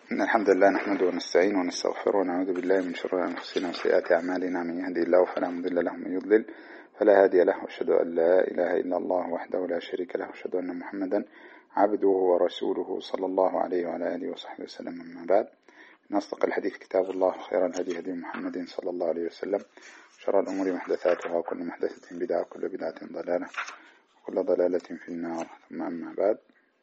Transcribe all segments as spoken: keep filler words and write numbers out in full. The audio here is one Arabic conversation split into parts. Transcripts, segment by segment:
إن الحمد لله نحمده ونستعينه ونستغفره ونعوذ بالله من شرور أنفسنا وسيئات أعمالنا. من يهدي الله فلا مضل له ومن يضلل فلا هادي له، وأشهد أن لا إله إلا الله وحده لا شريك له، وأشهد أن محمدا عبده ورسوله صلى الله عليه وعلى آله وصحبه وسلم. أما بعد، نصدق الحديث كتاب الله، خير الهدي هدي محمد صلى الله عليه وسلم، شر الأمور محدثاتها، وكل محدثة بدعة، وكل بدعة ضلالة، وكل ضلالة في النار. ثم أما بعد،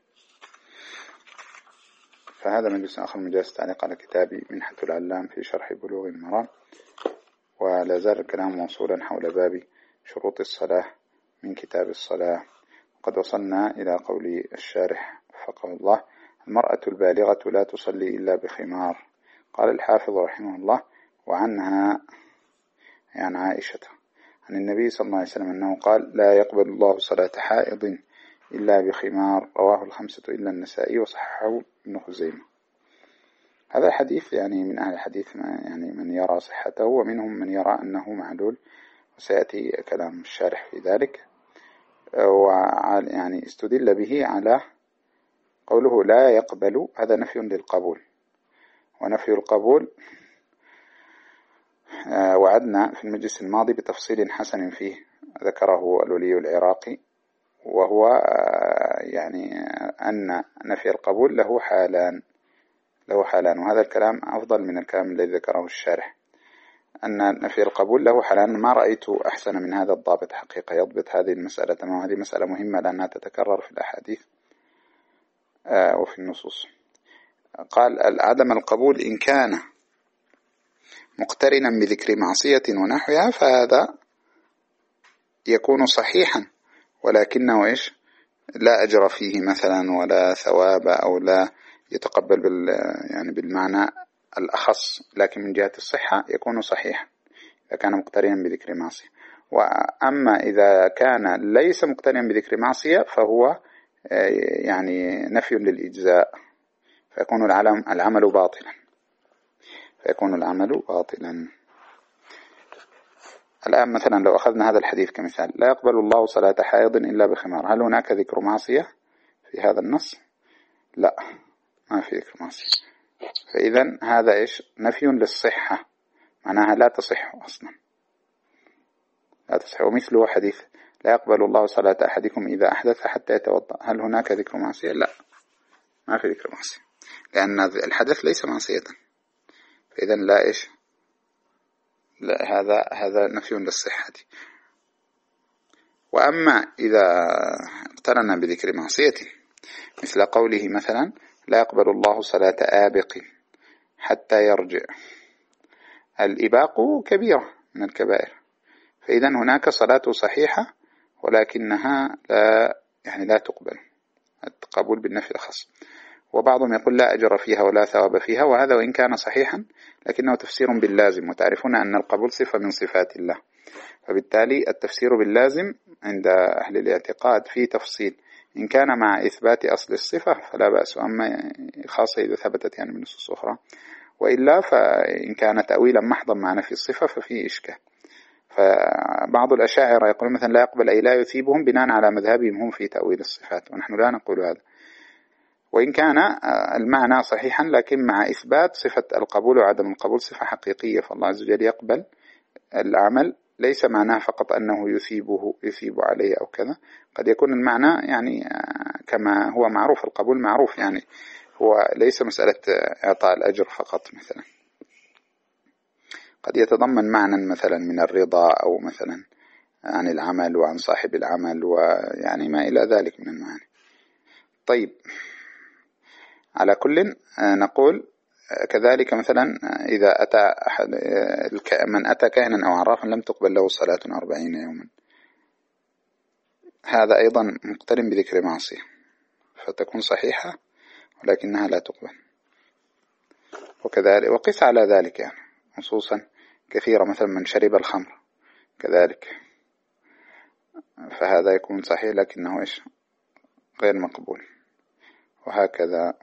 فهذا مجلس آخر من مجالس التعليق على كتاب منحة العلام في شرح بلوغ المرام، ولا زال الكلام موصولا حول باب شروط الصلاة من كتاب الصلاة. وقد وصلنا إلى قول الشارح وفقه الله: المرأة البالغة لا تصلي إلا بخمار. قال الحافظ رحمه الله: وعنها يعني عائشة عن النبي صلى الله عليه وسلم أنه قال: لا يقبل الله صلاة حائض إلا بخمار. رواه الخمسة إلا النسائي، وصححه ابن خزيمة. هذا الحديث يعني من أهل الحديث يعني من يرى صحته، ومنهم من يرى أنه معلول، وسيأتي كلام الشارح في ذلك. ويعني استدل به على قوله لا يقبل، هذا نفي للقبول، ونفي القبول وعدنا في المجلس الماضي بتفصيل حسن فيه ذكره الولي العراقي، وهو يعني أن نفي القبول له حالان له حالان وهذا الكلام أفضل من الكلام الذي ذكره الشارح، أن نفي القبول له حالان. ما رأيت أحسن من هذا الضابط حقيقة يضبط هذه المسألة تماما. هذه مسألة مهمة لأنها تتكرر في الأحاديث وفي النصوص. قال: عدم القبول إن كان مقترنا بذكر معصية ونحوها فهذا يكون صحيحا، ولكنه إيش لا أجر فيه مثلا ولا ثواب، أو لا يتقبل بال يعني بالمعنى الأخص، لكن من جهة الصحة يكون صحيحا إذا كان مقترنا بذكر معصية. وأما إذا كان ليس مقترنا بذكر معصية فهو يعني نفي للإجزاء، فيكون العلم العمل باطلا فيكون العمل باطلا. الآن مثلا لو أخذنا هذا الحديث كمثال: لا يقبل الله صلاة حائض إلا بخمار، هل هناك ذكر معصية في هذا النص؟ لا، ما في ذكر معصية. فإذا هذا إيش نفي للصحة، معناها لا تصح أصلا، لا تصح. ومثله حديث: لا يقبل الله صلاة أحدكم إذا أحدث حتى يتوضأ، هل هناك ذكر معصية؟ لا، ما في ذكر معصية، لأن الحدث ليس معصية. فإذا لا إيش لا، هذا هذا نفي للصحة. وأما إذا اقترن بذكر معصية، مثل قوله مثلا: لا يقبل الله صلاة آبق حتى يرجع، الإباق كبيرة من الكبائر، فإذا هناك صلاة صحيحة ولكنها لا يعني لا تقبل، التقبل بالنفي الخاص. وبعضهم يقول لا أجر فيها ولا ثواب فيها، وهذا وإن كان صحيحا لكنه تفسير باللازم، وتعرفون أن القبول صفة من صفات الله، فبالتالي التفسير باللازم عند أهل الاعتقاد فيه تفصيل. إن كان مع إثبات أصل الصفة فلا بأس، أما خاصة إذا ثبتت يعني من نصوص أخرى، وإلا فإن كان تأويلا محضا مع نفي الصفة ففيه إشكال. فبعض الأشاعرة يقول مثلا لا يقبل أي لا يثيبهم بناء على مذهبهم هم في تأويل الصفات، ونحن لا نقول هذا، وإن كان المعنى صحيحا لكن مع إثبات صفة القبول وعدم القبول صفة حقيقية. فالله عز وجل يقبل العمل، ليس معناه فقط أنه يثيبه يثيب عليه أو كذا، قد يكون المعنى يعني كما هو معروف، القبول معروف يعني هو ليس مسألة إعطاء الأجر فقط، مثلا قد يتضمن معنى مثلا من الرضا، أو مثلا عن العمل وعن صاحب العمل، ويعني ما إلى ذلك من المعاني. طيب، على كل نقول كذلك مثلا إذا أتى أحد من أتى كاهنا أو عرافا لم تقبل له صلاة أربعين يوما، هذا أيضا مقترن بذكر معصية، فتكون صحيحة ولكنها لا تقبل. وكذلك وقس على ذلك يعني نصوصا كثيرة، مثلا من شرب الخمر كذلك، فهذا يكون صحيح لكنه إيش غير مقبول. وهكذا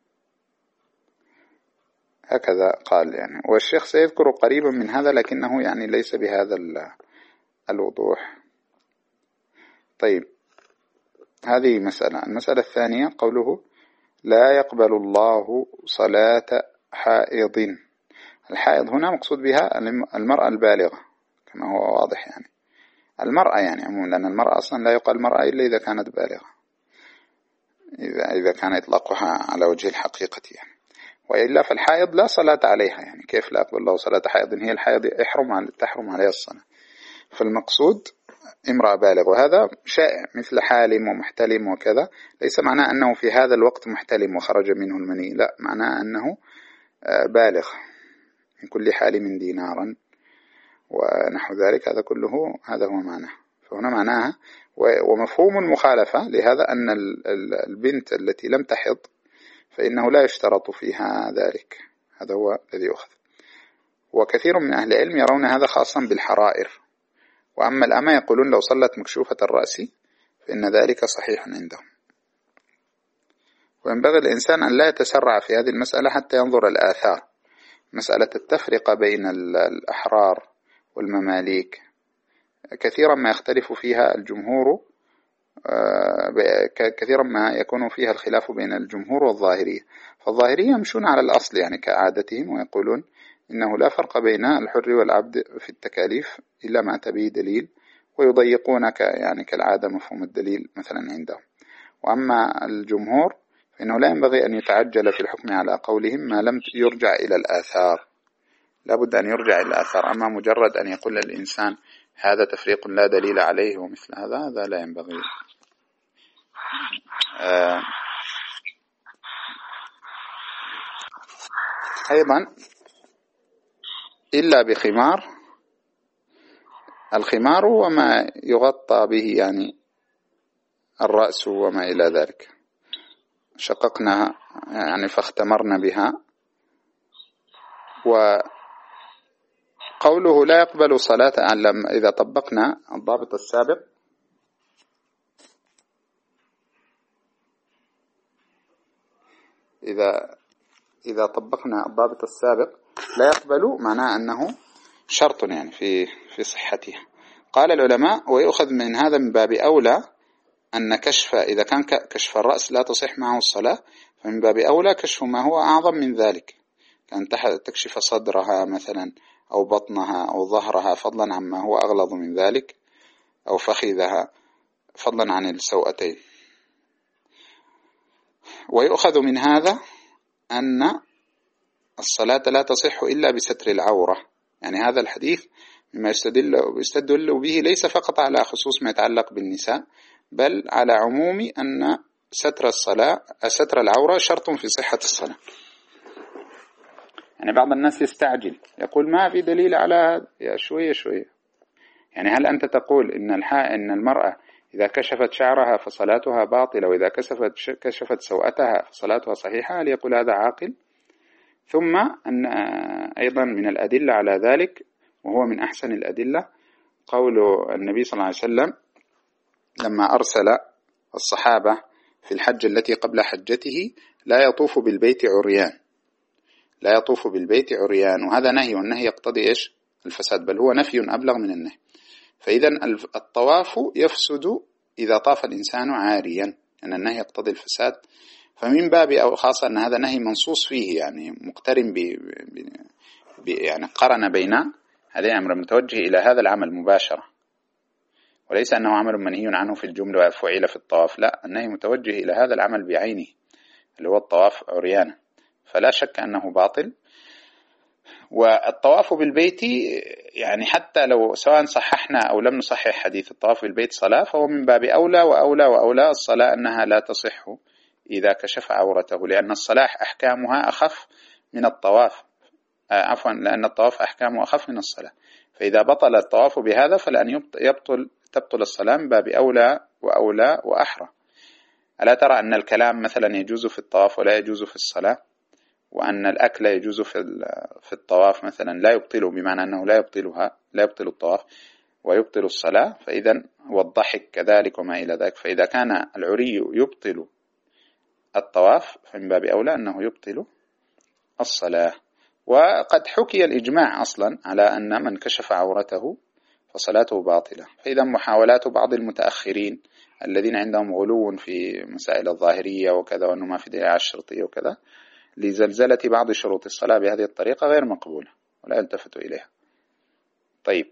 هكذا قال يعني. والشيخ سيذكر قريبا من هذا لكنه يعني ليس بهذا الوضوح. طيب، هذه مسألة. المسألة الثانية قوله لا يقبل الله صلاة حائض. الحائض هنا مقصود بها المرأة البالغة كما هو واضح، يعني المرأة يعني عموما، لأن المرأة أصلا لا يقال المرأة إلا إذا كانت بالغة، إذا إذا كان إطلاقها على وجه الحقيقة يعني. وإلا فالحائض لا صلاة عليها، يعني كيف لا يقبل الله صلاة حائض؟ هي الحائض يحرم تحرم عليها الصلاة. فالمقصود امرأة بالغ، وهذا شائع مثل حالم ومحتلم وكذا. ليس معناه أنه في هذا الوقت محتلم وخرج منه المني، لا، معناه أنه بالغ من كل حالم دينارا ونحو ذلك، هذا كله هذا هو معناه. فهنا معناها ومفهوم المخالفة لهذا أن البنت التي لم تحض فإنه لا يشترط فيها ذلك، هذا هو الذي يؤخذ. وكثير من أهل العلم يرون هذا خاصا بالحرائر، وأما الأمة يقولون لو صلت مكشوفة الرأس فإن ذلك صحيح عندهم. وينبغي الإنسان أن لا يتسرع في هذه المسألة حتى ينظر الآثار. مسألة التفرقة بين الأحرار والمماليك كثيرا ما يختلف فيها الجمهور، كثيرا ما يكون فيها الخلاف بين الجمهور والظاهرية. فالظاهرية يمشون على الأصل يعني كعادتهم، ويقولون إنه لا فرق بين الحر والعبد في التكاليف إلا ما أتى به دليل، ويضيقون يعني كالعادة مفهوم الدليل مثلا عندهم. وأما الجمهور فإنه لا ينبغي أن يتعجل في الحكم على قولهم ما لم يرجع إلى الآثار، لا بد أن يرجع إلى الآثار. أما مجرد أن يقول الإنسان هذا تفريق لا دليل عليه ومثل هذا، هذا لا ينبغي. آه أيضا إلا بخمار، الخمار وما يغطى به يعني الرأس وما إلى ذلك، شققنا يعني فاختمرنا بها. وقوله لا يقبل صلاة، إذا طبقنا الضابط السابق إذا إذا طبقنا الضابط السابق لا يقبل معناه أنه شرط يعني في في صحتها. قال العلماء ويؤخذ من هذا من باب أولى أن كشف، إذا كان كشف الرأس لا تصح معه الصلاة، فمن باب أولى كشف ما هو أعظم من ذلك، كان تكشف صدرها مثلا أو بطنها أو ظهرها فضلا عما هو أغلظ من ذلك، أو فخذها فضلا عن السوأتين. ويؤخذ من هذا أن الصلاة لا تصح إلا بستر العورة، يعني هذا الحديث مما يستدل, يستدل به ليس فقط على خصوص ما يتعلق بالنساء، بل على عموم أن ستر الصلاة ستر العورة شرط في صحة الصلاة. يعني بعض الناس يستعجل يقول ما في دليل على يا شوية شوية، يعني هل أنت تقول إن الحاء إن المرأة إذا كشفت شعرها فصلاتها باطلة، وإذا كشفت كشفت سوءتها فصلاتها صحيحة؟ هل يقول هذا عاقل؟ ثم أن أيضا من الأدلة على ذلك، وهو من أحسن الأدلة، قول النبي صلى الله عليه وسلم لما أرسل الصحابة في الحج التي قبل حجته لا يطوف بالبيت عريان، لا يطوف بالبيت عريان، وهذا نهي، والنهي يقتضي إيش؟ الفساد، بل هو نفي أبلغ من النهي. فإذا الطواف يفسد إذا طاف الإنسان عاريا، أن يعني النهي يقتضي الفساد. فمن باب أو خاصة أن هذا نهي منصوص فيه، يعني مقترن ب... ب... يعني قرن بين هذا الأمر متوجه إلى هذا العمل مباشرة، وليس أنه عمل منهي عنه في الجملة وفعل في الطواف، لا، النهي متوجه إلى هذا العمل بعينه اللي هو الطواف عريانا، فلا شك أنه باطل. والطواف بالبيت يعني حتى لو سواء صححنا أو لم نصحح حديث الطواف بالبيت صلاة، فهو من باب أولى وأولى وأولى الصلاة أنها لا تصح إذا كشف عورته، لأن الصلاة أحكامها أخف من الطواف، عفوا لأن الطواف أحكامه أخف من الصلاة. فإذا بطل الطواف بهذا فلأن يبطل تبطل الصلاة من باب أولى وأولى وأحرى. ألا ترى أن الكلام مثلا يجوز في الطواف ولا يجوز في الصلاة، وأن الأكل يجوز في في الطواف مثلا لا يبطله، بمعنى أنه لا يبطلها لا يبطل الطواف ويبطل الصلاة. فإذا والضحك كذلك وما إلى ذلك. فإذا كان العري يبطل الطواف فمن باب أولى أنه يبطل الصلاة. وقد حكي الإجماع أصلا على أن من كشف عورته فصلاته باطلة. فإذا محاولات بعض المتأخرين الذين عندهم غلو في مسائل الظاهرية وكذا، وأنه ما في دليل على الشرطية وكذا، لزلزلة بعض شروط الصلاة بهذه الطريقة غير مقبولة ولا يلتفتوا إليها. طيب،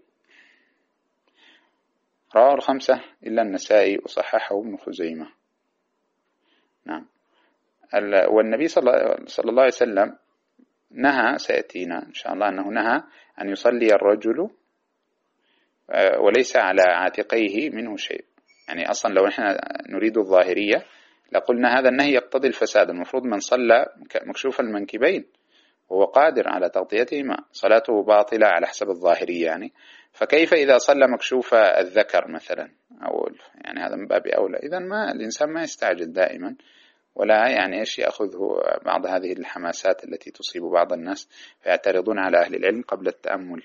رواه الخمسة إلا النسائي وصححه ابن خزيمة. نعم. والنبي صلى الله عليه وسلم نهى، سيأتينا إن شاء الله، أنه نهى أن يصلي الرجل وليس على عاتقيه منه شيء. يعني أصلا لو نحن نريد الظاهرية لقلنا هذا النهي يقتضي الفساد. المفروض من صلى مكشوف المنكبين وهو قادر على تغطيتهما صلاته باطلة على حسب الظاهرية يعني. فكيف إذا صلى مكشوف الذكر مثلا، أو يعني هذا من باب أولى. إذن ما الإنسان ما يستعجل دائما، ولا يعني إيش يأخذه بعض هذه الحماسات التي تصيب بعض الناس فيعترضون على أهل العلم قبل التأمل.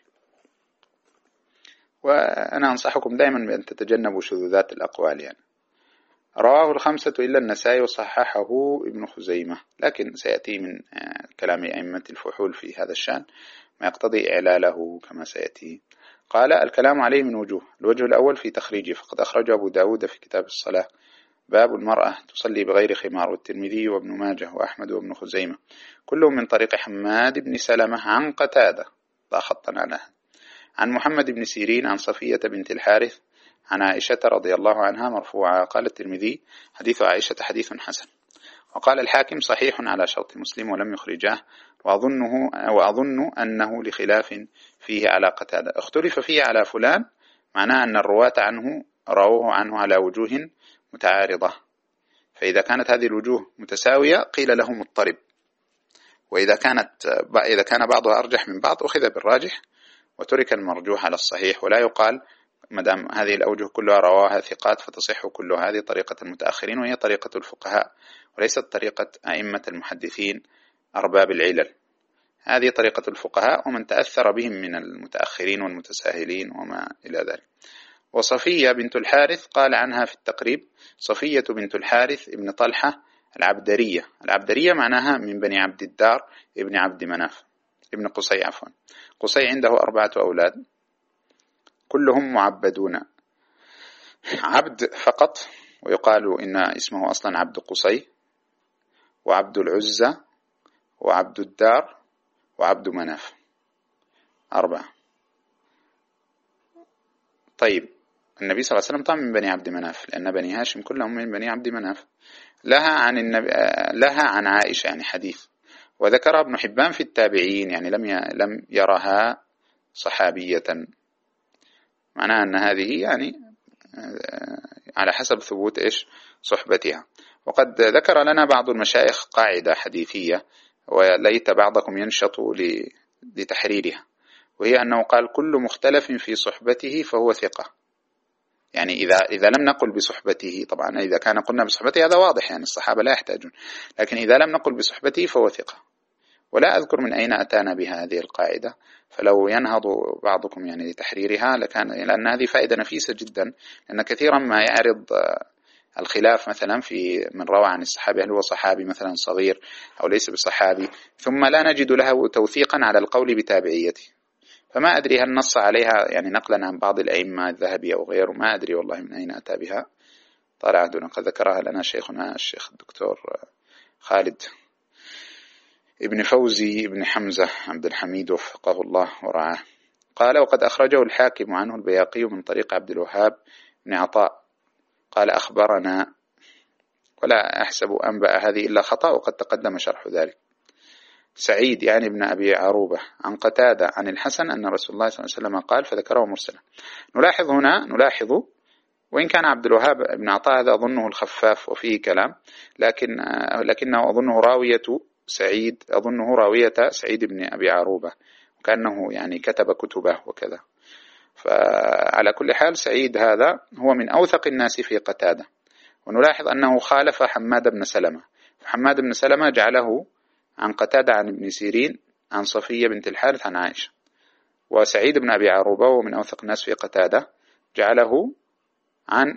وأنا أنصحكم دائما بأن تتجنبوا شذوذات الأقوال يعني. رواه الخمسة إلا النسائي وصححه ابن خزيمة، لكن سيأتي من كلام أئمة الفحول في هذا الشأن ما يقتضي إعلاله كما سيأتي. قال: الكلام عليه من وجوه. الوجه الأول في تخريجه، فقد أخرجه أبو داود في كتاب الصلاة باب المرأة تصلي بغير خمار، والترمذي وابن ماجه وأحمد وابن خزيمة كلهم من طريق حماد بن سلمة عن قتادة لا خطا عنها، عن محمد بن سيرين عن صفية بنت الحارث عن عائشة رضي الله عنها مرفوعة. قال الترمذي: حديث عائشة حديث حسن. وقال الحاكم: صحيح على شرط مسلم ولم يخرجاه، وأظنه وأظن أنه لخلاف فيه على قتادة. اختلف فيه على فلان، معناه أن الرواة عنه رووه عنه على وجوه متعارضة، فإذا كانت هذه الوجوه متساوية قيل له مضطرب، وإذا كانت إذا كان بعضها أرجح من بعض أخذ بالراجح وترك المرجوح على الصحيح. ولا يقال مدام هذه الأوجه كلها رواها ثقات فتصح كلها. هذه طريقة المتأخرين، وهي طريقة الفقهاء وليست طريقة أئمة المحدثين أرباب العلل. هذه طريقة الفقهاء ومن تأثر بهم من المتأخرين والمتساهلين وما إلى ذلك. وصفية بنت الحارث قال عنها في التقريب: صفية بنت الحارث ابن طلحة العبدرية. العبدرية معناها من بني عبد الدار ابن عبد مناف ابن قصي عفوا. قصي عنده أربعة أولاد كلهم معبدون، عبد فقط، ويقال إن اسمه أصلا عبد قصي، وعبد العزة، وعبد الدار، وعبد مناف، أربعة. طيب، النبي صلى الله عليه وسلم طبعا من بني عبد مناف، لأن بني هاشم كلهم من بني عبد مناف. لها عن النبي لها عن عائشة يعني حديث، وذكرها ابن حبان في التابعين، يعني لم لم يرها صحابية، معناها أن هذه يعني على حسب ثبوت إيش صحبتها. وقد ذكر لنا بعض المشايخ قاعدة حديثية وليت بعضكم ينشط لتحريرها، وهي أنه قال: كل مختلف في صحبته فهو ثقة. يعني إذا إذا لم نقل بصحبته، طبعا إذا كان قلنا بصحبته هذا واضح، يعني الصحابة لا يحتاجون، لكن إذا لم نقل بصحبته فهو ثقة. ولا أذكر من أين أتانا بها هذه القاعدة، فلو ينهض بعضكم يعني لتحريرها لكان، لأن هذه فائدة نفيسة جدا، لأن كثيرا ما يعرض الخلاف مثلا في من روى عن الصحابي هل هو صحابي مثلا صغير أو ليس بصحابي، ثم لا نجد له توثيقا على القول بتابعيته، فما أدري هل نص عليها يعني نقلا عن بعض الأئمة الذهبي أو غيره، ما أدري والله من أين أتى بها. طالع دون قد ذكرها لنا شيخنا الشيخ الدكتور خالد ابن فوزي ابن حمزة عبد الحميد وفقه الله ورعاه. قال: وقد أخرجه الحاكم عنه البياقي من طريق عبد الوهاب بن عطاء قال: أخبرنا، ولا أحسب أنبأ هذه إلا خطأ وقد تقدم شرح ذلك. سعيد يعني ابن أبي عروبة عن قتادة عن الحسن أن رسول الله صلى الله عليه وسلم قال، فذكره مرسلا. نلاحظ هنا نلاحظ وإن كان عبد الوهاب بن عطاء هذا أظنه الخفاف وفيه كلام، لكن لكنه أظنه راوية سعيد أظنه راوية سعيد بن أبي عروبة، وكأنه يعني كتب كتبه وكذا. فعلى كل حال سعيد هذا هو من أوثق الناس في قتادة. ونلاحظ أنه خالف حماد بن سلمة، فحماد بن سلمة جعله عن قتادة عن ابن سيرين عن صفية بنت الحارث عن عائشة، وسعيد بن أبي عروبة ومن أوثق الناس في قتادة جعله عن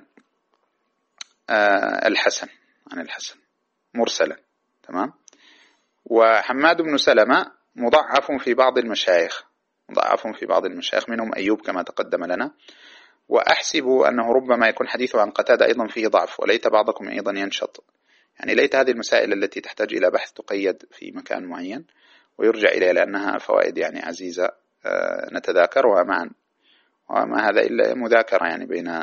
الحسن عن الحسن مرسلا. تمام. وحماد بن سلمة مضعف في بعض المشايخ مضعف في بعض المشايخ منهم أيوب كما تقدم لنا، وأحسب أنه ربما يكون حديثه عن قتادة أيضا فيه ضعف، وليت بعضكم أيضا ينشط. يعني ليت هذه المسائل التي تحتاج إلى بحث تقيد في مكان معين ويرجع إليها، لأنها فوائد يعني عزيزة نتذاكرها معا، وما هذا إلا مذاكرة يعني بين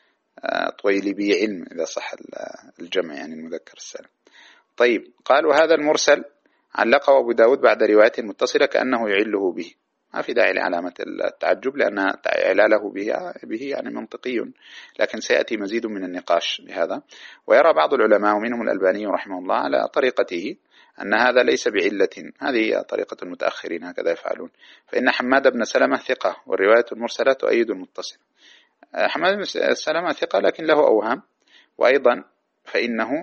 طويلبي علم إذا صح الجمع، يعني المذكر السالم. طيب، قال وهذا المرسل علقه أبو داود بعد رواية متصلة كأنه يعله به. ما في داعي لعلامة التعجب، لأن إعلاله به, به يعني منطقي، لكن سيأتي مزيد من النقاش لهذا. ويرى بعض العلماء ومنهم الألباني رحمه الله على طريقته أن هذا ليس بعلة، هذه طريقة المتأخرين هكذا يفعلون، فإن حماد بن سلمة ثقة، والرواية المرسلة تؤيد المتصل. حماد بن سلمة ثقة لكن له أوهام، وأيضا فإنه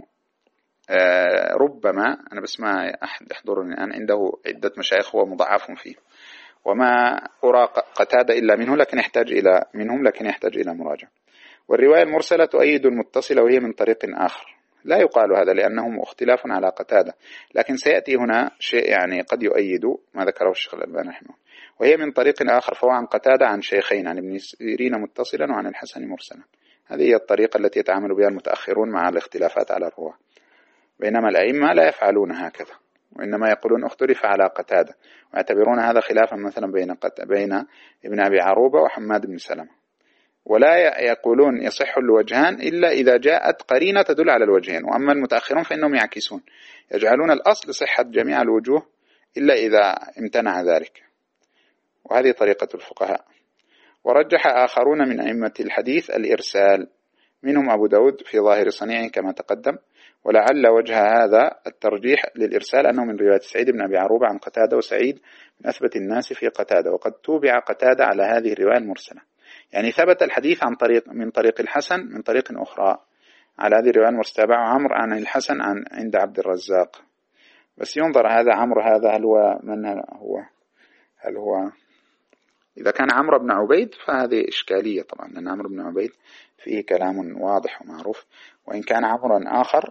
ربما، أنا بس ما أحد يحضرني الآن، عنده عدة مشايخ هو مضاعف فيه، وما أرى قتادة إلا منه، لكن يحتاج إلى منهم لكن يحتاج إلى مراجعة. والرواية المرسلة تؤيد المتصلة وهي من طريق آخر. لا يقال هذا لأنه اختلاف على قتادة، لكن سيأتي هنا شيء يعني قد يؤيد ما ذكره الشيخ الألباني رحمه، وهي من طريق آخر، فهو عن قتادة عن شيخين، عن ابن سيرين متصلا وعن الحسن مرسلا. هذه هي الطريقة التي يتعامل بها المتأخرون مع الاختلافات على الرواة، بينما الأئمة لا يفعلون هكذا، وإنما يقولون اختلف على قتادة، ويعتبرون هذا خلافا مثلا بين قت... بين ابن أبي عروبة وحماد بن سلمة، ولا يقولون يصح الوجهان إلا إذا جاءت قرينة تدل على الوجهين. وأما المتأخرون فإنهم يعكسون، يجعلون الأصل صحة جميع الوجوه إلا إذا امتنع ذلك، وهذه طريقة الفقهاء. ورجح آخرون من أئمة الحديث الإرسال، منهم أبو داود في ظاهر صنيعه كما تقدم، ولعل وجه هذا الترجيح للإرسال أنه من رواية سعيد بن أبي عروبة عن قتادة، وسعيد من أثبت الناس في قتادة، وقد توبع قتادة على هذه الرواية المرسلة، يعني ثبت الحديث عن طريق من طريق الحسن من طريق أخرى على هذه الرواية المرسلة، عمرو عن الحسن عن عند عبد الرزاق. بس ينظر هذا عمرو هذا هل هو من هو هل هو إذا كان عمرو بن عبيد فهذه إشكالية طبعا، لأن عمرو بن عبيد فيه كلام واضح ومعروف، وإن كان عمرو آخر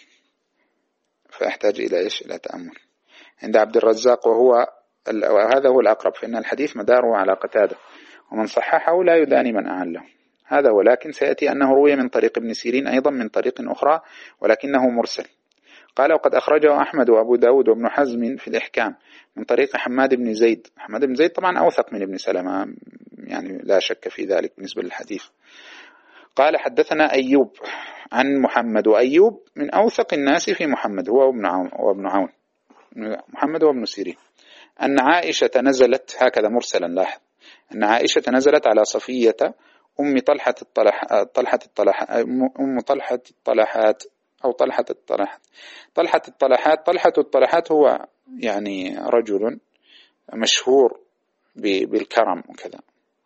فيحتاج إلى إيش؟ إلى تأمل. عند عبد الرزاق وهو وهذا هو الأقرب، فإن الحديث مداره على قتادة، ومن صححه لا يداني من أعله، هذا. ولكن سيأتي أنه روي من طريق ابن سيرين أيضا من طريق أخرى ولكنه مرسل. قال وقد أخرجه أحمد وأبو داود وابن حزم في الإحكام من طريق حماد بن زيد. حماد بن زيد طبعا أوثق من ابن سلمة، يعني لا شك في ذلك بالنسبة للحديث. قال حدثنا أيوب عن محمد، وأيوب من أوثق الناس في محمد، هو وابن عون, وابن عون محمد وابن سيرين. أن عائشة نزلت، هكذا مرسلا لاحظ، أن عائشة نزلت على صفية أم طلحة الطلح طلحة الطلح أم طلحة الطلحات أو طلحة الطلحات طلحة الطلحات طلحة الطلحات هو يعني رجل مشهور بالكرم وكذا.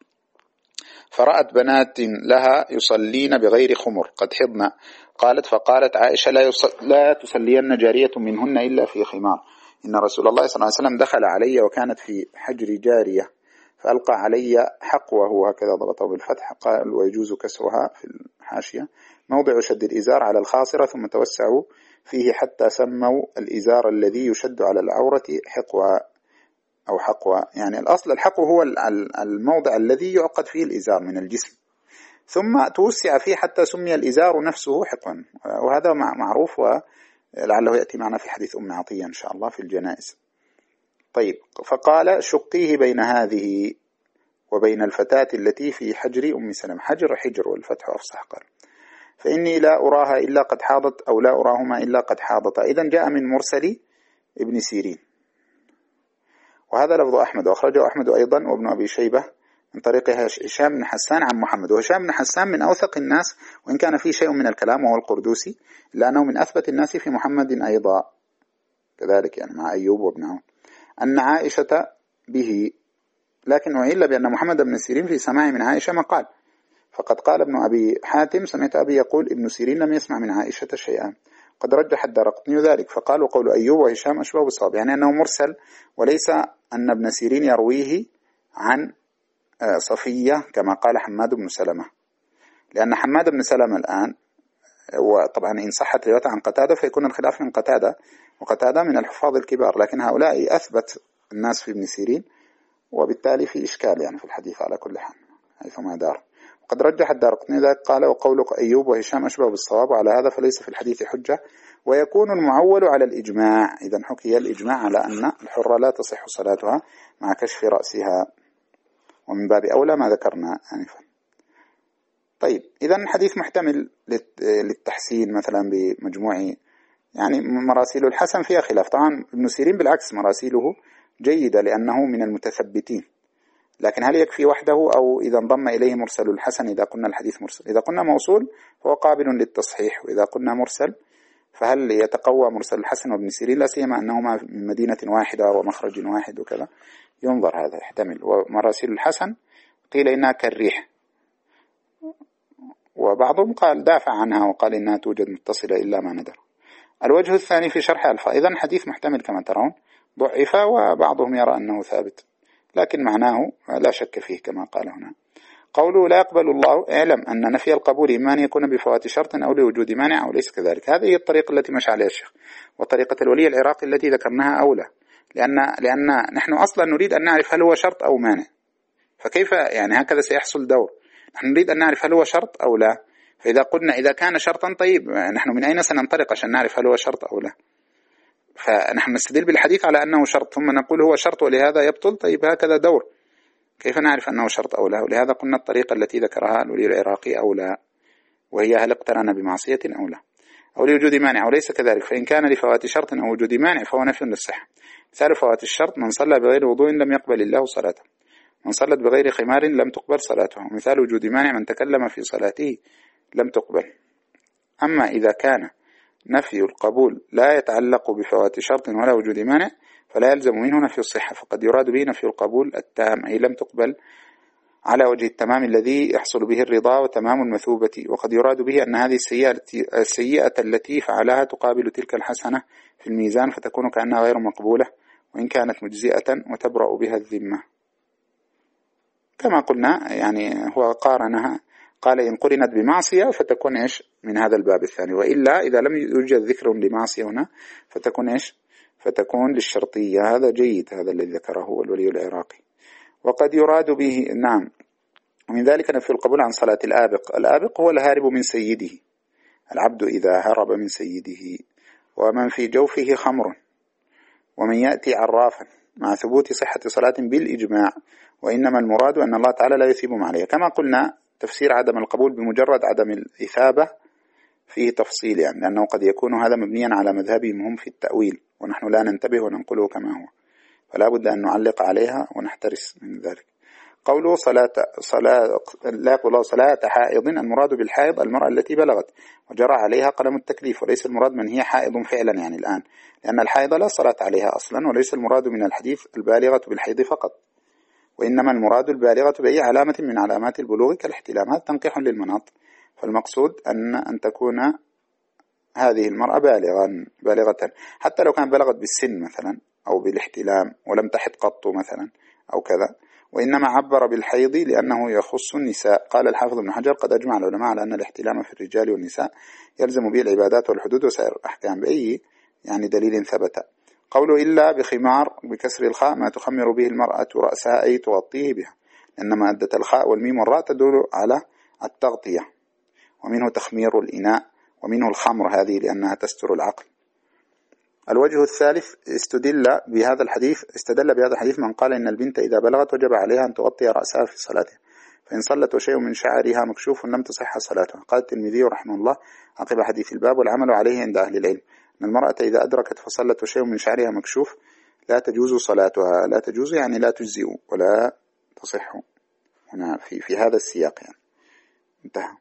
فرأت بنات لها يصلين بغير خمر قد حضن، قالت فقالت عائشة لا, لا تصلين جارية منهن إلا في خمار، إن رسول الله صلى الله عليه وسلم دخل علي وكانت في حجر جارية فألقى علي حقوه، هكذا ضبطه بالفتح، قال ويجوز كسرها في الحاشية، موضع شد الإزار على الخاصرة ثم توسعوا فيه حتى سموا الإزار الذي يشد على العورة حقوة أو حقوة، يعني الأصل الحقو هو الموضع الذي يعقد فيه الإزار من الجسم، ثم توسع فيه حتى سمي الإزار نفسه حقوا، وهذا معروف ولعله يأتي معنا في حديث أم عطية إن شاء الله في الجنائز. طيب، فقال شقيه بين هذه وبين الفتاة التي في حجر أم سلمة، حجر حجر والفتح أفصح، قال فإني لا أراها إلا قد حاضت أو لا أراهما إلا قد حاضتا. إذن جاء من مرسل ابن سيرين، وهذا لفظ أحمد، وأخرجه أحمد أيضا وابن أبي شيبة من طريق هشام بن حسان عن محمد، وهشام بن حسان من أوثق الناس، وإن كان فيه شيء من الكلام وهو القردوسي، لأنه من أثبت الناس في محمد أيضا كذلك، يعني مع أيوب وابن عون. أن عائشة به، لكن أعيل بأن محمد بن سيرين في سماع من عائشة ما قال، فقد قال ابن أبي حاتم سمعت أبي يقول ابن سيرين لم يسمع من عائشة شيئا، قد رجح الدارقطني ذلك، فقالوا قول أيوب وهشام أشبه بالصواب، يعني أنه مرسل، وليس أن ابن سيرين يرويه عن صفية كما قال حماد بن سلمة، لأن حماد بن سلمة الآن، وطبعا إن صحت روايته عن قتادة فيكون الخلاف من قتادة، وقتادة من الحفاظ الكبار، لكن هؤلاء أثبت الناس في ابن سيرين، وبالتالي في إشكال يعني في الحديث على كل حال حيثما دار. قد رجح الدارقطني ذلك قال: وقول أيوب وهشام أشبه بالصواب، وعلى هذا فليس في الحديث حجة، ويكون المعول على الإجماع. إذا حكي الإجماع على أن الحرة لا تصح صلاتها مع كشف رأسها، ومن باب أولى ما ذكرنا آنفا. طيب إذا حديث محتمل للتحسين مثلا بمجموع، يعني مراسيل الحسن فيها خلاف. طبعا ابن سيرين بالعكس مراسيله جيدة لأنه من المتثبتين، لكن هل يكفي وحده أو إذا انضم إليه مرسل الحسن إذا قلنا الحديث مرسل؟ إذا قلنا موصول فهو قابل للتصحيح، وإذا قلنا مرسل فهل يتقوى مرسل الحسن وابن سيرين، لا سيما أنهما من مدينة واحدة ومخرج واحد وكذا، ينظر هذا يحتمل. ومراسيل الحسن قيل إنها كالريح، وبعضهم قال دافع عنها وقال إنها توجد متصلة إلا ما ندر. الوجه الثاني في شرح الفاء، إذن حديث محتمل كما ترون، ضعف وبعضهم يرى أنه ثابت، لكن معناه لا شك فيه كما قال هنا. قوله لا يقبل الله، اعلم أن نفي القبول إما أن يكون بفوات شرط أو لوجود مانع أو ليس كذلك. هذه هي الطريقة التي مشى عليها الشيخ، وطريقة الولي العراقي التي ذكرناها أولى، لأن لأن نحن أصلا نريد أن نعرف هل هو شرط أو مانع، فكيف يعني هكذا سيحصل دور. نحن نريد أن نعرف هل هو شرط أو لا، فإذا قلنا إذا كان شرطا طيب نحن من أين سننطلق عشان نعرف هل هو شرط أو لا؟ فنحن نستدل بالحديث على أنه شرط ثم نقول هو شرط ولهذا يبطل. طيب هكذا دور، كيف نعرف أنه شرط أو لا؟ ولهذا قلنا الطريقة التي ذكرها الولي العراقي أو لا، وهي هل اقترن بمعصية أو لا، أو لوجود مانع أو ليس كذلك. فإن كان لفوات شرط أو وجود مانع فهو نفي للصحة. مثال فوات الشرط: من صلى بغير وضوء لم يقبل الله صلاته، من صلت بغير خمار لم تقبل صلاته. مثال وجود مانع: من تكلم في صلاته لم تقبل. أما إذا كان نفي القبول لا يتعلق بفوات شرط ولا وجود مانع فلا يلزم منه نفي الصحة، فقد يراد به نفي القبول التام، أي لم تقبل على وجه التمام الذي يحصل به الرضا وتمام المثوبة، وقد يراد به أن هذه السيئة التي فعلها تقابل تلك الحسنة في الميزان فتكون كأنها غير مقبولة وإن كانت مجزئة وتبرأ بها الذمة. كما قلنا يعني هو قارنها، قال إن قرنت بمعصية فتكون إيش من هذا الباب الثاني، وإلا إذا لم يوجد ذكر لمعصية هنا فتكون إيش فتكون للشرطية. هذا جيد، هذا الذي ذكره الولي العراقي. وقد يراد به نعم ومن ذلك نفي القبول عن صلاة الآبق. الآبق هو الهارب من سيده، العبد إذا هرب من سيده، ومن في جوفه خمر، ومن يأتي عرافا، مع ثبوت صحة صلاة بالإجماع، وإنما المراد أن الله تعالى لا يثيبهم عليها. كما قلنا تفسير عدم القبول بمجرد عدم الإثابة فيه تفصيل، يعني لأنه قد يكون هذا مبنيا على مذهبهم هم في التأويل، ونحن لا ننتبه وننقله كما هو، فلا بد أن نعلق عليها ونحترس من ذلك. قوله صلاة صلاة لا يقول صلاة حائض، المراد بالحائض المرأة التي بلغت وجرى عليها قلم التكليف، وليس المراد من هي حائض فعلا يعني الآن، لأن الحائض لا صلاة عليها أصلا، وليس المراد من الحديث البالغة بالحيض فقط، وإنما المراد البالغة بأي علامة من علامات البلوغ كالاحتلام. هذا تنقيح للمناط، فالمقصود أن أن تكون هذه المرأة بالغا بالغة، حتى لو كان بلغت بالسن مثلا أو بالاحتلام ولم تحد قط مثلا أو كذا، وإنما عبر بالحيض لأنه يخص النساء. قال الحافظ ابن حجر: قد أجمع العلماء على أن الاحتلام في الرجال والنساء يلزم به العبادات والحدود وسائر الأحكام بأي يعني دليل ثبت. قوله إلا بخمار بكسر الخاء ما تخمر به المرأة رأسها أي تغطيه بها، لأن مادة الخاء والميم والراء تدل على التغطية، ومنه تخمير الإناء، ومنه الخمر هذه لأنها تستر العقل. الوجه الثالث استدل بهذا الحديث استدل بهذا الحديث من قال إن البنت إذا بلغت وجب عليها أن تغطي رأسها في صلاتها، فإن صلت وشيء من شعرها مكشوف لم تصح صلاتها. قال الترمذي رحمه الله عقب حديث الباب: والعمل عليه عند أهل العلم أن المرأة إذا أدركت فصلت وشيء من شعرها مكشوف لا تجوز صلاتها. لا تجوز يعني لا تجزئ ولا تصح، هنا في في هذا السياق يعني. انتهى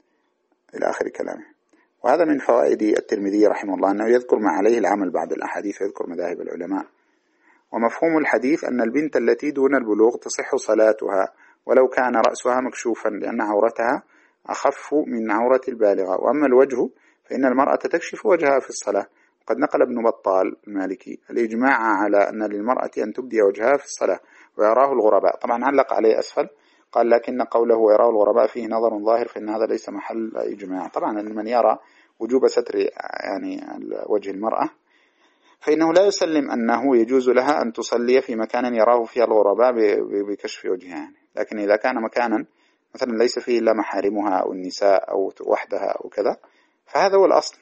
إلى آخر كلامه. وهذا من فوائد الترمذي رحمه الله أنه يذكر ما عليه العمل بعد الأحاديث، يذكر مذاهب العلماء. ومفهوم الحديث أن البنت التي دون البلوغ تصح صلاتها ولو كان رأسها مكشوفا، لأن عورتها أخف من عورة البالغة. وأما الوجه فإن المرأة تكشف وجهها في الصلاة. وقد نقل ابن بطال المالكي الإجماع على أن للمرأة أن تبدي وجهها في الصلاة ويراه الغرباء. طبعا علق عليه أسفل قال: لكن قوله ويراه الغرباء فيه نظر ظاهر، فإن هذا ليس محل إجماع. طبعا من يرى وجوب ستر يعني وجه المرأة فإنه لا يسلم أنه يجوز لها أن تصلي في مكان يراه فيها الغرباء بكشف وجهها يعني. لكن إذا كان مكانا مثلا ليس فيه إلا محارمها أو النساء أو وحدها أو كذا، فهذا هو الأصل.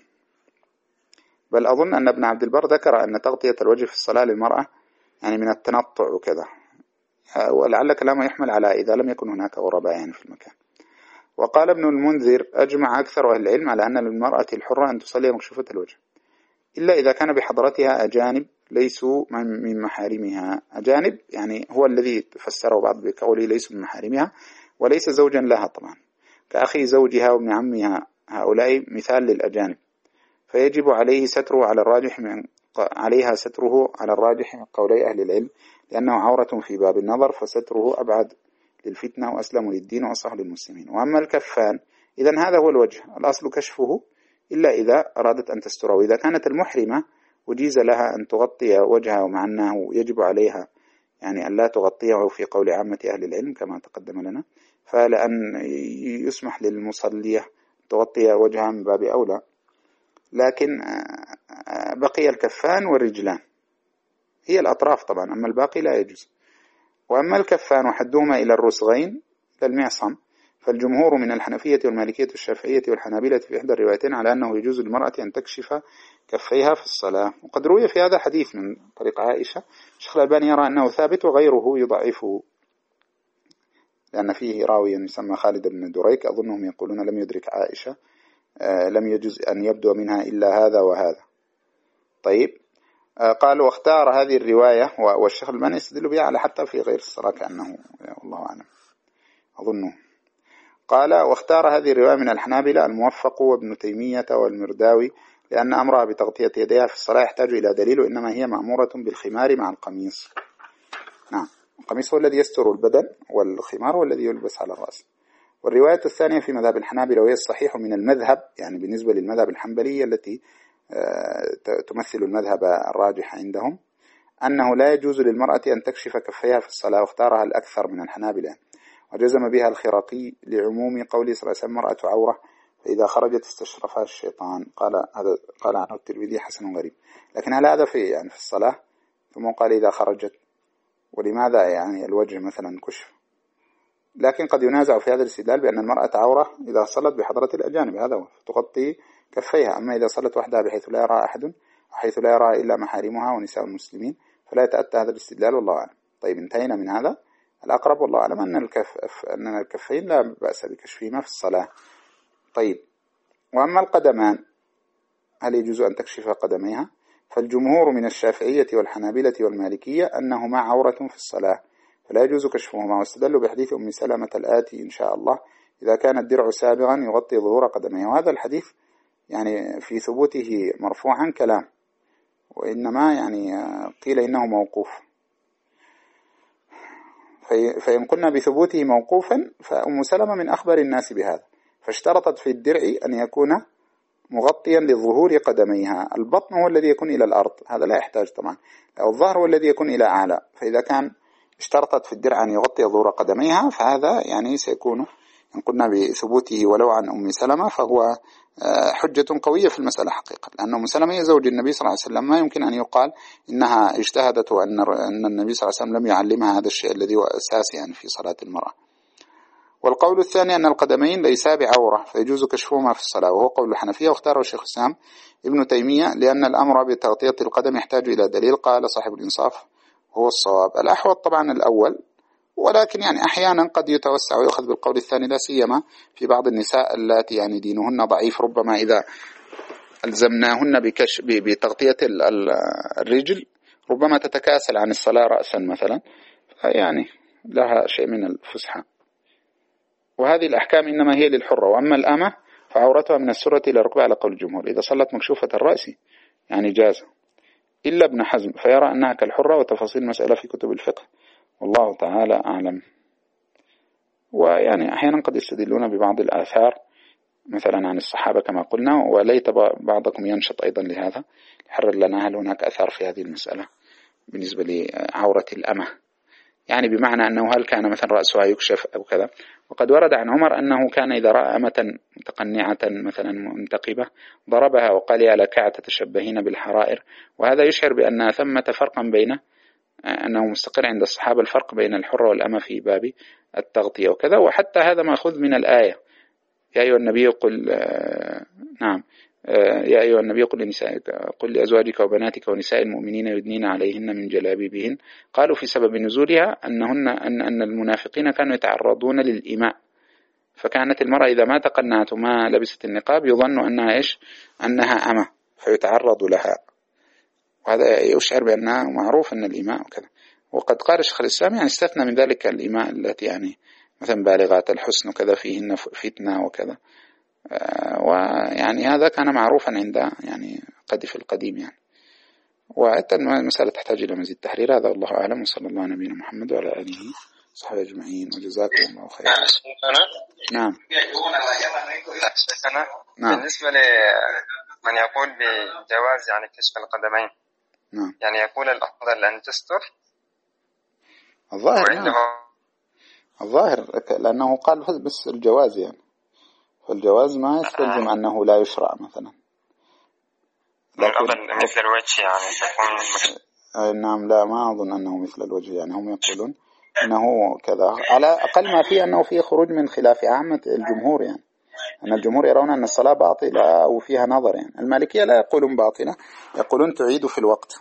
بل أظن أن ابن عبد البر ذكر أن تغطية الوجه في الصلاة للمرأة يعني من التنطع وكذا، ولعل كلامه يحمل على إذا لم يكن هناك غرباء يعني في المكان. وقال ابن المنذر: أجمع أكثر أهل العلم على أن للمرأة الحرة أن تصلي مكشوفة الوجه، إلا إذا كان بحضرتها أجانب ليسوا من محارمها. أجانب يعني هو الذي فسره بعض بقوله ليسوا من محارمها، وليس زوجا لها طبعا، كأخي زوجها وابن عمها، هؤلاء مثال للأجانب، فيجب عليه ستره على الراجح من عليها ستره على الراجح من قولي أهل العلم، لأنه عورة في باب النظر، فستره أبعد للفتنة وأسلم للدين وأصلح للمسلمين. وأما الكفان إذن هذا هو الوجه، الأصل كشفه إلا إذا أرادت أن تستره. وإذا كانت المحرمة وجيز لها أن تغطي وجهها، ومع أنه يجب عليها يعني أن لا تغطيه في قول عامة أهل العلم كما تقدم لنا، فلأن يسمح للمصلية تغطي وجهها من باب أولى. لكن بقي الكفان والرجلان هي الأطراف طبعا، أما الباقي لا يجوز. وأما الكفان وحدهما إلى الرسغين للمعصم، فالجمهور من الحنفية والمالكية والشافعية والحنابلة في إحدى الروايتين على أنه يجوز للمرأة أن تكشف كفيها في الصلاة. وقد روي في هذا حديث من طريق عائشة، الشيخ الألباني يرى أنه ثابت وغيره يضعفه، لأن فيه راوي يسمى خالد بن دريك، أظنهم يقولون لم يدرك عائشة، آه لم يجوز أن يبدو منها إلا هذا وهذا. طيب، آه قال واختار هذه الرواية، والشيخ الألباني يستدل بها على حتى في غير الصلاة كأنه، والله أعلم أظنه. قال واختار هذه الرواية من الحنابلة الموفق وابن تيمية والمرداوي، لأن أمرها بتغطية يديها في الصلاة يحتاج إلى دليل، وإنما هي مأمورة بالخمار مع القميص. نعم، القميص هو الذي يستر البدن، والخمار هو الذي يلبس على الرأس. والرواية الثانية في مذهب الحنابلة، وهي الصحيح من المذهب، يعني بالنسبة للمذهب الحنبلي التي تمثل المذهب الراجح عندهم، أنه لا يجوز للمرأة أن تكشف كفيها في الصلاة، واختارها الأكثر من الحنابلة، وجزم بها الخراقي لعموم قوله صلى الله عليه وسلم: المرأة عورة فإذا خرجت استشرفها الشيطان. قال هذا قال عنه الترمذي حسن غريب. لكن هل هذا في يعني في الصلاة؟ ثم قال إذا خرجت، ولماذا يعني الوجه مثلا كشف؟ لكن قد ينازع في هذا الاستدلال بأن المرأة عورة إذا صلت بحضرة الأجانب، هذا هو، تغطي كفيها. أما إذا صلت وحدها بحيث لا يرى أحد، وحيث لا يرى إلا محارمها ونساء المسلمين، فلا يتأتى هذا الاستدلال، والله أعلم. طيب، انتهينا من هذا. الأقرب والله أعلم أن الكف أن الكفين لا بأس بكشفهما في الصلاة. طيب، وأما القدمان هل يجوز أن تكشف قدميها؟ فالجمهور من الشافعية والحنابلة والمالكية أنهما عورة في الصلاة، فلا يجوز كشفهما، واستدلوا بحديث أم سلمة الآتي إن شاء الله: إذا كان الدرع سابغا يغطي ظهور قدميه. وهذا الحديث يعني في ثبوته مرفوعا كلام، وإنما يعني قيل إنه موقوف. فإن قلنا بثبوته موقوفا، فأم سلمة من أخبر الناس بهذا، فاشترطت في الدرع أن يكون مغطيا للظهور قدميها. البطن هو الذي يكون إلى الأرض، هذا لا يحتاج طبعا، أو الظهر هو الذي يكون إلى أعلى. فإذا كان اشترطت في الدرع أن يغطي ظهور قدميها، فهذا يعني سيكون إن قلنا بثبوته ولو عن أم سلمة فهو حجة قوية في المسألة حقيقة، لأن أم سلمة هي زوج النبي صلى الله عليه وسلم، ما يمكن أن يقال إنها اجتهدت وأن أن النبي صلى الله عليه وسلم لم يعلمها هذا الشيء الذي هو أساسي يعني في صلاة المرأة. والقول الثاني أن القدمين ليسا بعورة، فيجوز كشفهما في الصلاة، وهو قول الحنفية، واختاره الشيخ الإسلام ابن تيمية لأن الأمر بتغطية القدم يحتاج إلى دليل. قال صاحب الإنصاف هو الصواب. الأحوط طبعا الأول، ولكن يعني أحيانا قد يتوسع ويأخذ بالقول الثاني، لا سيما في بعض النساء اللاتي يعني دينهن ضعيف، ربما إذا ألزمناهن بكش بتغطية الرجل ربما تتكاسل عن الصلاة رأسا مثلا، يعني لها شيء من الفسحة. وهذه الأحكام إنما هي للحرة. وأما الأمة فعورتها من السرة إلى الركبة على قول الجمهور، إذا صلت مكشوفة الرأس يعني جاز، إلا ابن حزم فيرى أنها كالحرة، وتفاصيل المسألة في كتب الفقه، والله تعالى أعلم. ويعني أحيانا قد يستدلون ببعض الآثار مثلا عن الصحابة كما قلنا، وليت بعضكم ينشط أيضا لهذا، يحرر لنا هل هناك أثار في هذه المسألة بالنسبة لعورة الأمة، يعني بمعنى أنه هل كان مثلا رأسها يكشف أو كذا. وقد ورد عن عمر أنه كان إذا رأى أمة متقنعة مثلا منتقبة ضربها وقال يا لكع تتشبهين بالحرائر، وهذا يشعر بأن ثمة فرقا بين أنه مستقر عند الصحابة الفرق بين الحرة والأمة في باب التغطية وكذا، وحتى هذا مأخوذ من الآية يا أيها النبي قل آه نعم آه يا أيها النبي قل لنسائك قل لأزواجك وبناتك ونساء المؤمنين يدنين عليهن من جلابيبهن. قالوا في سبب نزولها أنهن أن أن المنافقين كانوا يتعرضون للإيماء، فكانت المرأة إذا ما تقنعت وما لبست النقاب يظن أنها إيش أنها أمة فيتعرض لها، وهذا يشعر بأنها معروف أن الإيماء وكذا. وقد قال الشيخ الإسلام يعني استثنى من ذلك الإيماء التي يعني مثلا بالغات الحسن وكذا فيهن فتنة وكذا، ويعني هذا كان معروفا عند يعني قد في القديم يعني. وحتى المسألة تحتاج إلى مزيد تحرير. هذا والله أعلم، وصلى الله على نبينا محمد وعلى آله وصحبه أجمعين، وجزاكم الله خيرا. نعم. نعم. بالنسبة لمن يقول بجواز يعني كشف القدمين، نعم. يعني يقول الأفضل أن تستر الظاهر. نعم. الظاهر لأنه قال بس الجواز يعني، فالجواز ما يستلزم أنه لا يشرع مثلا. لكن مثل الوجه يعني تكون. نعم لا ما أظن أنه مثل الوجه، يعني هم يقولون أنه كذا، على أقل ما فيه أنه فيه خروج من خلاف عامة الجمهور، يعني أن الجمهور يرون أن الصلاة باطلة أو فيها نظر. يعني المالكية لا يقولون باطلة، يقولون تعيد في الوقت،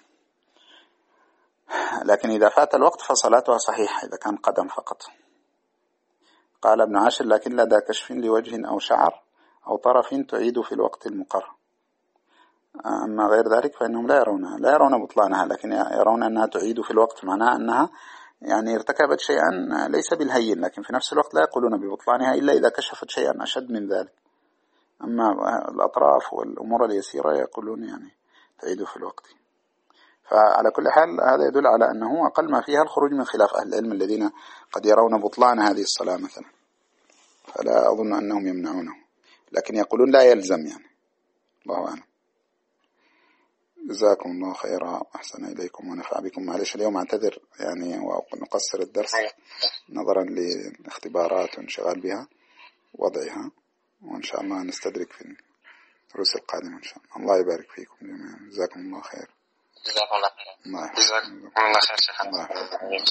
لكن إذا فات الوقت فصلاتها صحيحة إذا كان قدم فقط. قال ابن عاشر لكن لدى كشف لوجه أو شعر أو طرف تعيد في الوقت المقرر، أما غير ذلك فإنهم لا يرونها لا يرون بطلانها، لكن يرون أنها تعيد في الوقت، معناها أنها يعني ارتكبت شيئا ليس بالهين، لكن في نفس الوقت لا يقولون ببطلانها إلا إذا كشفت شيئا أشد من ذلك. أما الأطراف والأمور اليسيرة يقولون يعني تعيد في الوقت. فعلى كل حال هذا يدل على أنه أقل ما فيها الخروج من خلاف أهل العلم الذين قد يرون بطلان هذه الصلاة مثلا، فلا أظن أنهم يمنعونه، لكن يقولون لا يلزم يعني. الله أعلم. جزاكم الله خيرا وأحسن إليكم ونفع بكم. معلش اليوم أعتذر يعني ونقصر الدرس نظرا لاختبارات وانشغال بها وضعها، وإن شاء الله نستدرك في الدروس القادمة إن شاء الله. الله يبارك فيكم جميعا. جزاكم الله خير. جزاكم الله خير. الله جزاكم الله خير شيخنا.